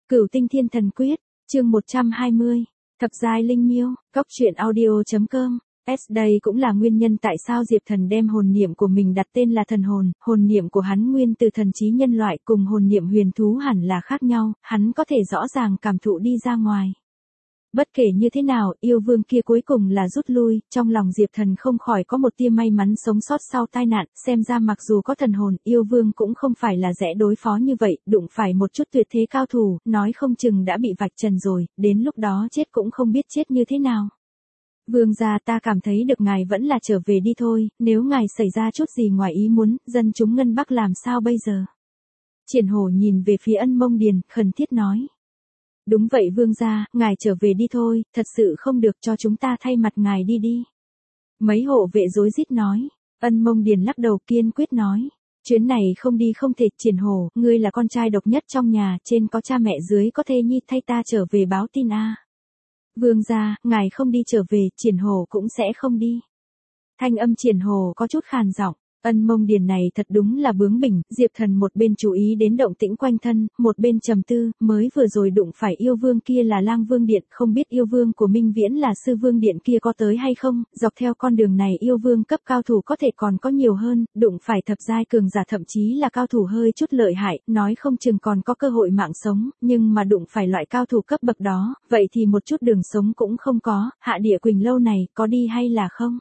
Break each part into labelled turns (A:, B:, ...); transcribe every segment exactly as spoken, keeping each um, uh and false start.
A: Cửu Tinh Thiên Thần Quyết, chương một trăm hai mươi, Thập giai linh miêu, cốc truyện audio.com. S đây cũng là nguyên nhân tại sao Diệp Thần đem hồn niệm của mình đặt tên là thần hồn, hồn niệm của hắn nguyên từ thần trí nhân loại cùng hồn niệm huyền thú hẳn là khác nhau, hắn có thể rõ ràng cảm thụ đi ra ngoài. Bất kể như thế nào, yêu vương kia cuối cùng là rút lui, trong lòng Diệp Thần không khỏi có một tia may mắn sống sót sau tai nạn, xem ra mặc dù có thần hồn, yêu vương cũng không phải là dễ đối phó như vậy, đụng phải một chút tuyệt thế cao thủ, nói không chừng đã bị vạch trần rồi, đến lúc đó chết cũng không biết chết như thế nào. Vương gia, ta cảm thấy được ngài vẫn là trở về đi thôi, nếu ngài xảy ra chút gì ngoài ý muốn, dân chúng Ngân Bắc làm sao bây giờ? Triển Hổ nhìn về phía Ân Mông Điền, khẩn thiết nói. Đúng vậy vương gia, ngài trở về đi thôi, thật sự không được cho chúng ta thay mặt ngài đi đi. Mấy hộ vệ rối rít nói, Ân Mông Điền lắc đầu kiên quyết nói. Chuyến này không đi không thể. Triển Hổ, ngươi là con trai độc nhất trong nhà, trên có cha mẹ dưới có thê nhi, thay ta trở về báo tin a. Vương gia, ngài không đi trở về, Triển Hổ cũng sẽ không đi. Thanh âm Triển Hổ có chút khàn giọng. Ân Mông Điền này thật đúng là bướng bỉnh, Diệp Thần một bên chú ý đến động tĩnh quanh thân, một bên trầm tư, mới vừa rồi đụng phải yêu vương kia là Lang Vương Điện, không biết yêu vương của Minh Viễn là Sư Vương Điện kia có tới hay không, dọc theo con đường này yêu vương cấp cao thủ có thể còn có nhiều hơn, đụng phải thập giai cường giả thậm chí là cao thủ hơi chút lợi hại, nói không chừng còn có cơ hội mạng sống, nhưng mà đụng phải loại cao thủ cấp bậc đó, vậy thì một chút đường sống cũng không có, Hạ Địa Quỳnh Lâu này, có đi hay là không?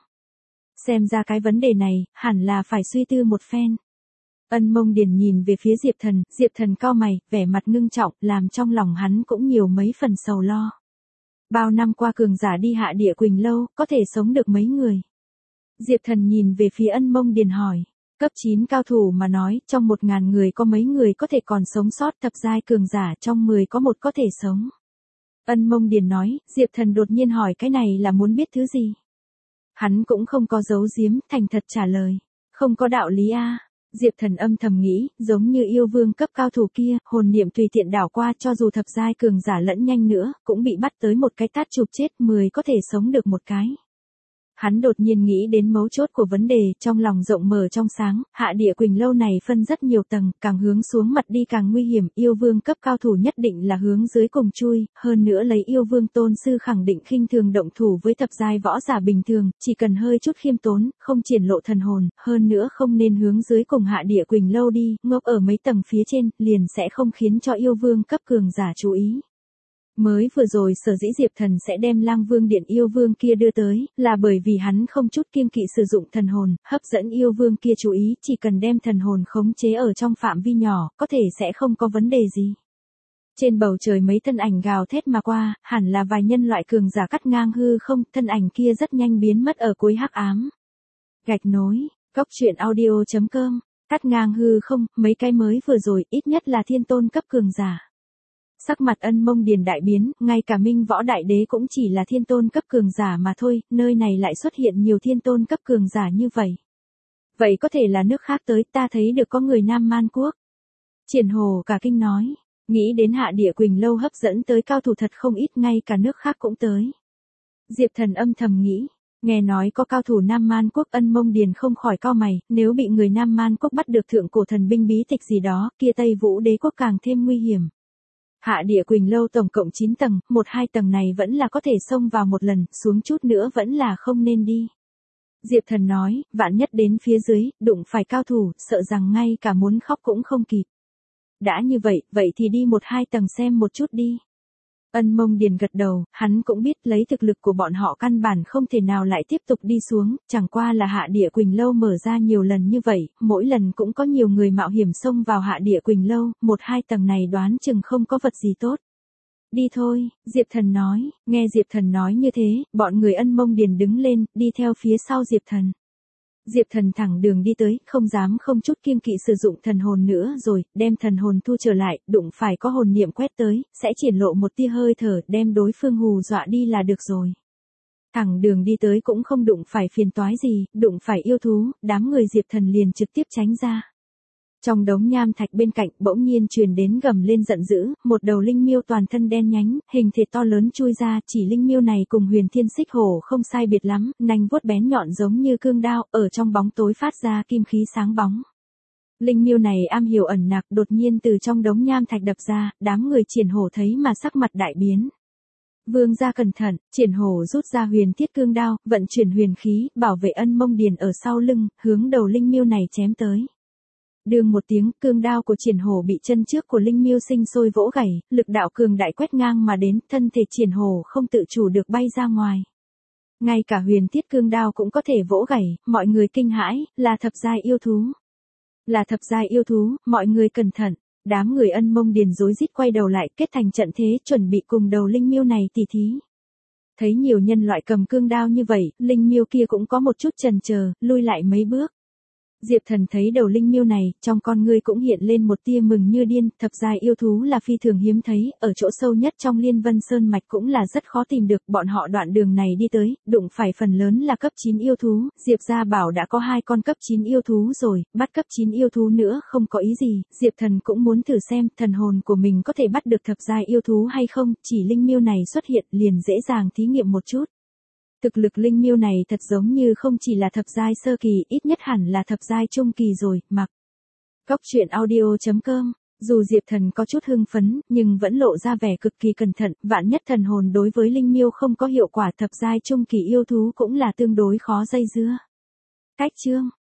A: Xem ra cái vấn đề này, hẳn là phải suy tư một phen. Ân Mông Điền nhìn về phía Diệp Thần, Diệp Thần cau mày, vẻ mặt ngưng trọng, làm trong lòng hắn cũng nhiều mấy phần sầu lo. Bao năm qua cường giả đi Hạ Địa Quỳnh Lâu, có thể sống được mấy người? Diệp Thần nhìn về phía Ân Mông Điền hỏi, cấp chín cao thủ mà nói, trong một ngàn người có mấy người có thể còn sống sót, thập giai cường giả trong mười có một có thể sống. Ân Mông Điền nói, Diệp Thần đột nhiên hỏi cái này là muốn biết thứ gì? Hắn cũng không có giấu giếm, thành thật trả lời. Không có đạo lý a. Diệp Thần âm thầm nghĩ, giống như yêu vương cấp cao thủ kia, hồn niệm tùy tiện đảo qua cho dù thập giai cường giả lẫn nhanh nữa, cũng bị bắt tới một cái tát chụp chết, mười có thể sống được một cái. Hắn đột nhiên nghĩ đến mấu chốt của vấn đề, trong lòng rộng mở trong sáng, Hạ Địa Quỳnh Lâu này phân rất nhiều tầng, càng hướng xuống mặt đi càng nguy hiểm, yêu vương cấp cao thủ nhất định là hướng dưới cùng chui, hơn nữa lấy yêu vương tôn sư khẳng định khinh thường động thủ với thập giai võ giả bình thường, chỉ cần hơi chút khiêm tốn, không triển lộ thần hồn, hơn nữa không nên hướng dưới cùng Hạ Địa Quỳnh Lâu đi, ngốc ở mấy tầng phía trên, liền sẽ không khiến cho yêu vương cấp cường giả chú ý. Mới vừa rồi sở dĩ Diệp Thần sẽ đem Lang Vương Điện yêu vương kia đưa tới, là bởi vì hắn không chút kiêng kỵ sử dụng thần hồn, hấp dẫn yêu vương kia chú ý, chỉ cần đem thần hồn khống chế ở trong phạm vi nhỏ, có thể sẽ không có vấn đề gì. Trên bầu trời mấy thân ảnh gào thét mà qua, hẳn là vài nhân loại cường giả cắt ngang hư không, thân ảnh kia rất nhanh biến mất ở cuối hắc ám. Gạch nối, cốc truyện audio.com, cắt ngang hư không, mấy cái mới vừa rồi, ít nhất là thiên tôn cấp cường giả. Sắc mặt Ân Mông Điền đại biến, ngay cả Minh Võ Đại Đế cũng chỉ là thiên tôn cấp cường giả mà thôi, nơi này lại xuất hiện nhiều thiên tôn cấp cường giả như vậy. Vậy có thể là nước khác tới, ta thấy được có người Nam Man Quốc. Triển Hổ cả kinh nói, nghĩ đến Hạ Địa Quỳnh Lâu hấp dẫn tới cao thủ thật không ít, ngay cả nước khác cũng tới. Diệp Thần âm thầm nghĩ, nghe nói có cao thủ Nam Man Quốc. Ân Mông Điền không khỏi cau mày, nếu bị người Nam Man Quốc bắt được thượng cổ thần binh bí tịch gì đó, kia Tây Vũ Đế quốc càng thêm nguy hiểm. Hạ Địa Quỳnh Lâu tổng cộng chín tầng, một hai tầng này vẫn là có thể xông vào một lần, xuống chút nữa vẫn là không nên đi. Diệp Thần nói, vạn nhất đến phía dưới, đụng phải cao thủ, sợ rằng ngay cả muốn khóc cũng không kịp. Đã như vậy, vậy thì đi một hai tầng xem một chút đi. Ân Mông Điền gật đầu, hắn cũng biết lấy thực lực của bọn họ căn bản không thể nào lại tiếp tục đi xuống, chẳng qua là Hạ Địa Quỳnh Lâu mở ra nhiều lần như vậy, mỗi lần cũng có nhiều người mạo hiểm xông vào Hạ Địa Quỳnh Lâu, một hai tầng này đoán chừng không có vật gì tốt. Đi thôi, Diệp Thần nói, nghe Diệp Thần nói như thế, bọn người Ân Mông Điền đứng lên, đi theo phía sau Diệp Thần. Diệp Thần thẳng đường đi tới, không dám không chút kiêng kỵ sử dụng thần hồn nữa rồi, đem thần hồn thu trở lại, đụng phải có hồn niệm quét tới, sẽ triển lộ một tia hơi thở, đem đối phương hù dọa đi là được rồi. Thẳng đường đi tới cũng không đụng phải phiền toái gì, đụng phải yêu thú, đám người Diệp Thần liền trực tiếp tránh ra. Trong đống nham thạch bên cạnh bỗng nhiên truyền đến gầm lên giận dữ, một đầu linh miêu toàn thân đen nhánh, hình thể to lớn chui ra, chỉ linh miêu này cùng Huyền Thiên Xích Hổ không sai biệt lắm, nanh vuốt bén nhọn giống như cương đao, ở trong bóng tối phát ra kim khí sáng bóng. Linh miêu này am hiểu ẩn nặc, đột nhiên từ trong đống nham thạch đập ra, đám người Triển Hổ thấy mà sắc mặt đại biến. Vương gia cẩn thận, Triển Hổ rút ra huyền thiết cương đao, vận chuyển huyền khí, bảo vệ Ân Mông Điền ở sau lưng, hướng đầu linh miêu này chém tới. Đương một tiếng, cương đao của Triển Hổ bị chân trước của linh miêu sinh sôi vỗ gãy, lực đạo cường đại quét ngang mà đến, thân thể Triển Hổ không tự chủ được bay ra ngoài. Ngay cả huyền thiết cương đao cũng có thể vỗ gãy, mọi người kinh hãi, là thập giai yêu thú. Là thập giai yêu thú, mọi người cẩn thận. Đám người Ân Mông Điền rối rít quay đầu lại, kết thành trận thế, chuẩn bị cùng đầu linh miêu này tỉ thí. Thấy nhiều nhân loại cầm cương đao như vậy, linh miêu kia cũng có một chút chần chờ, lui lại mấy bước. Diệp Thần thấy đầu linh miêu này, trong con ngươi cũng hiện lên một tia mừng như điên, thập giai yêu thú là phi thường hiếm thấy, ở chỗ sâu nhất trong Liên Vân Sơn mạch cũng là rất khó tìm được, bọn họ đoạn đường này đi tới, đụng phải phần lớn là cấp chín yêu thú, Diệp gia bảo đã có hai con cấp chín yêu thú rồi, bắt cấp chín yêu thú nữa không có ý gì, Diệp Thần cũng muốn thử xem thần hồn của mình có thể bắt được thập giai yêu thú hay không, chỉ linh miêu này xuất hiện liền dễ dàng thí nghiệm một chút. Thực lực linh miêu này thật giống như không chỉ là thập giai sơ kỳ, ít nhất hẳn là thập giai trung kỳ rồi, mặc. Góc truyện audio chấm com, dù Diệp Thần có chút hưng phấn, nhưng vẫn lộ ra vẻ cực kỳ cẩn thận, vạn nhất thần hồn đối với linh miêu không có hiệu quả, thập giai trung kỳ yêu thú cũng là tương đối khó dây dưa. Cách chương